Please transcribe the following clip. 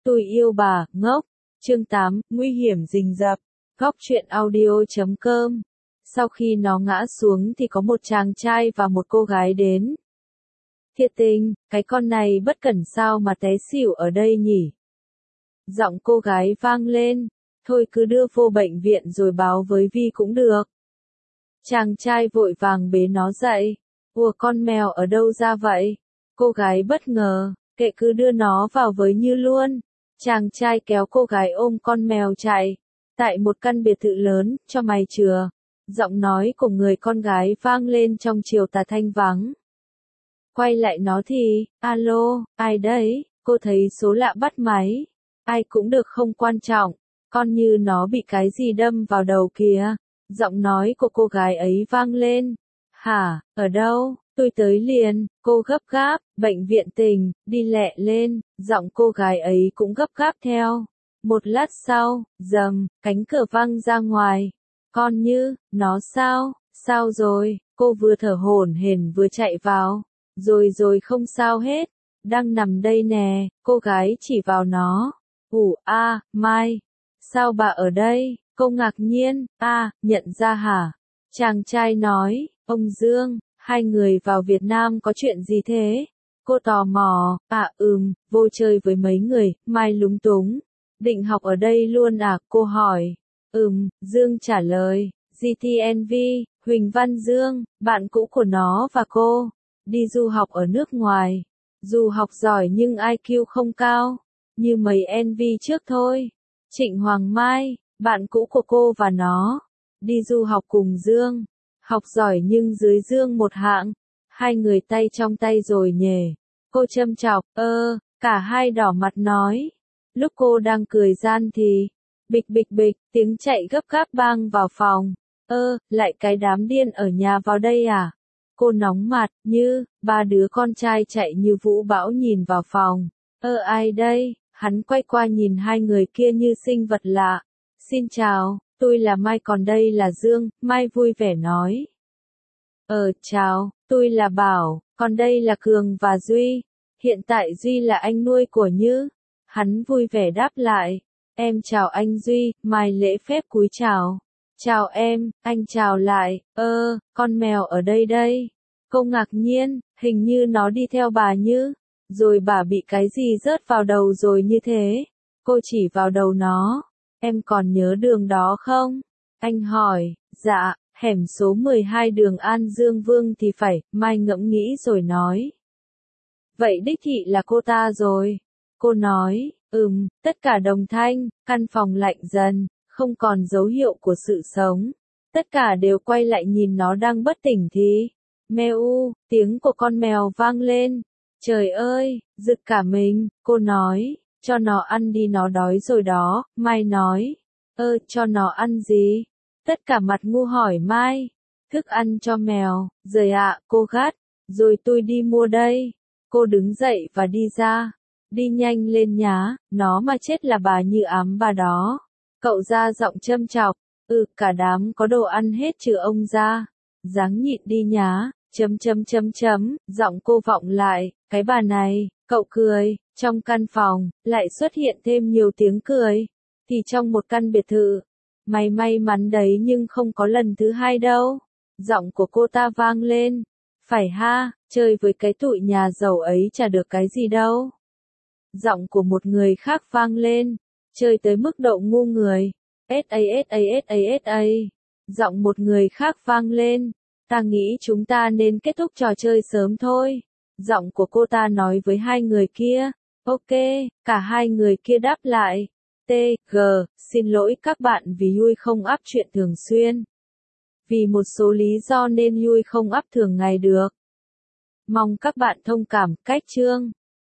Tôi yêu bà, ngốc. Chương 8, nguy hiểm rình rập. Góc truyện audio.com. Sau khi nó ngã xuống thì có một chàng trai và một cô gái đến. Thiệt tình, cái con này bất cẩn sao mà té xỉu ở đây nhỉ? Giọng cô gái vang lên. Thôi cứ đưa vô bệnh viện rồi báo với Vi cũng được. Chàng trai vội vàng bế nó dậy. Ủa, con mèo ở đâu ra vậy? Cô gái bất ngờ. Kệ, cứ đưa nó vào với Như luôn. Chàng trai kéo cô gái ôm con mèo chạy. Tại một căn biệt thự lớn, cho mày chừa. Giọng nói của người con gái vang lên trong chiều tà thanh vắng. Quay lại nó thì, alo, ai đấy? Cô thấy số lạ bắt máy. Ai cũng được, không quan trọng. Con Như nó bị cái gì đâm vào đầu kìa. Giọng nói của cô gái ấy vang lên. Hả, ở đâu? Tôi tới liền. Cô gấp gáp, bệnh viện tỉnh, đi lẹ lên. Giọng cô gái ấy cũng gấp gáp theo. Một lát sau, rầm, cánh cửa văng ra ngoài. Con Như, nó sao? Sao rồi? Cô vừa thở hổn hển vừa chạy vào. Rồi không sao hết. Đang nằm đây nè. Cô gái chỉ vào nó. Mai. Sao bà ở đây? Cô ngạc nhiên. Nhận ra hả? Chàng trai nói. Ông Dương, hai người vào Việt Nam có chuyện gì thế? Cô tò mò. Vô chơi với mấy người. Mai lúng túng. Định học ở đây luôn à? Cô hỏi. Dương trả lời. GTNV, Huỳnh Văn Dương, bạn cũ của nó và cô. Đi du học ở nước ngoài. Dù học giỏi nhưng IQ không cao. Như mấy NV trước thôi. Trịnh Hoàng Mai, bạn cũ của cô và nó. Đi du học cùng Dương. Học giỏi nhưng dưới Dương một hạng. Hai người tay trong tay rồi nhề. Cô châm chọc, cả hai đỏ mặt nói. Lúc cô đang cười gian thì, bịch bịch bịch, tiếng chạy gấp gáp bang vào phòng. Lại cái đám điên ở nhà vào đây à? Cô nóng mặt, Như, ba đứa con trai chạy như vũ bão nhìn vào phòng. Ai đây? Hắn quay qua nhìn hai người kia như sinh vật lạ. Xin chào, tôi là Mai còn đây là Dương, Mai vui vẻ nói. Chào, tôi là Bảo, còn đây là Cường và Duy. Hiện tại Duy là anh nuôi của Như. Hắn vui vẻ đáp lại. Em chào anh Duy, Mai lễ phép cúi chào. Chào em, anh chào lại. Con mèo ở đây đây. Cô ngạc nhiên, hình như nó đi theo bà Như. Rồi bà bị cái gì rớt vào đầu rồi như thế? Cô chỉ vào đầu nó. Em còn nhớ đường đó không? Anh hỏi. Dạ, hẻm số 12 đường An Dương Vương thì phải. Mai ngẫm nghĩ rồi nói. Vậy đích thị là cô ta rồi. Cô nói. Tất cả đồng thanh. Căn phòng lạnh dần. Không còn dấu hiệu của sự sống. Tất cả đều quay lại nhìn nó đang bất tỉnh thì. Meo, tiếng của con mèo vang lên. Trời ơi, giật cả mình, cô nói, cho nó ăn đi, nó đói rồi đó. Mai nói, cho nó ăn gì? Tất cả mặt ngu hỏi Mai, thức ăn cho mèo, rồi ạ, cô gắt, rồi tôi đi mua đây. Cô đứng dậy và đi ra, đi nhanh lên nhá, nó mà chết là bà Như ám bà đó. Cậu ra giọng châm chọc, cả đám có đồ ăn hết trừ ông ra, ráng nhịn đi nhá. Giọng cô vọng lại, cái bà này, cậu cười, trong căn phòng, lại xuất hiện thêm nhiều tiếng cười, thì trong một căn biệt thự, mày may mắn đấy nhưng không có lần thứ hai đâu, giọng của cô ta vang lên, phải ha, chơi với cái tụi nhà giàu ấy chả được cái gì đâu. Giọng của một người khác vang lên, chơi tới mức độ ngu người, sa. Giọng một người khác vang lên. Ta nghĩ chúng ta nên kết thúc trò chơi sớm thôi. Giọng của cô ta nói với hai người kia. Ok, cả hai người kia đáp lại. Xin lỗi các bạn vì Yui không up truyện thường xuyên. Vì một số lý do nên Yui không up thường ngày được. Mong các bạn thông cảm. Cách chương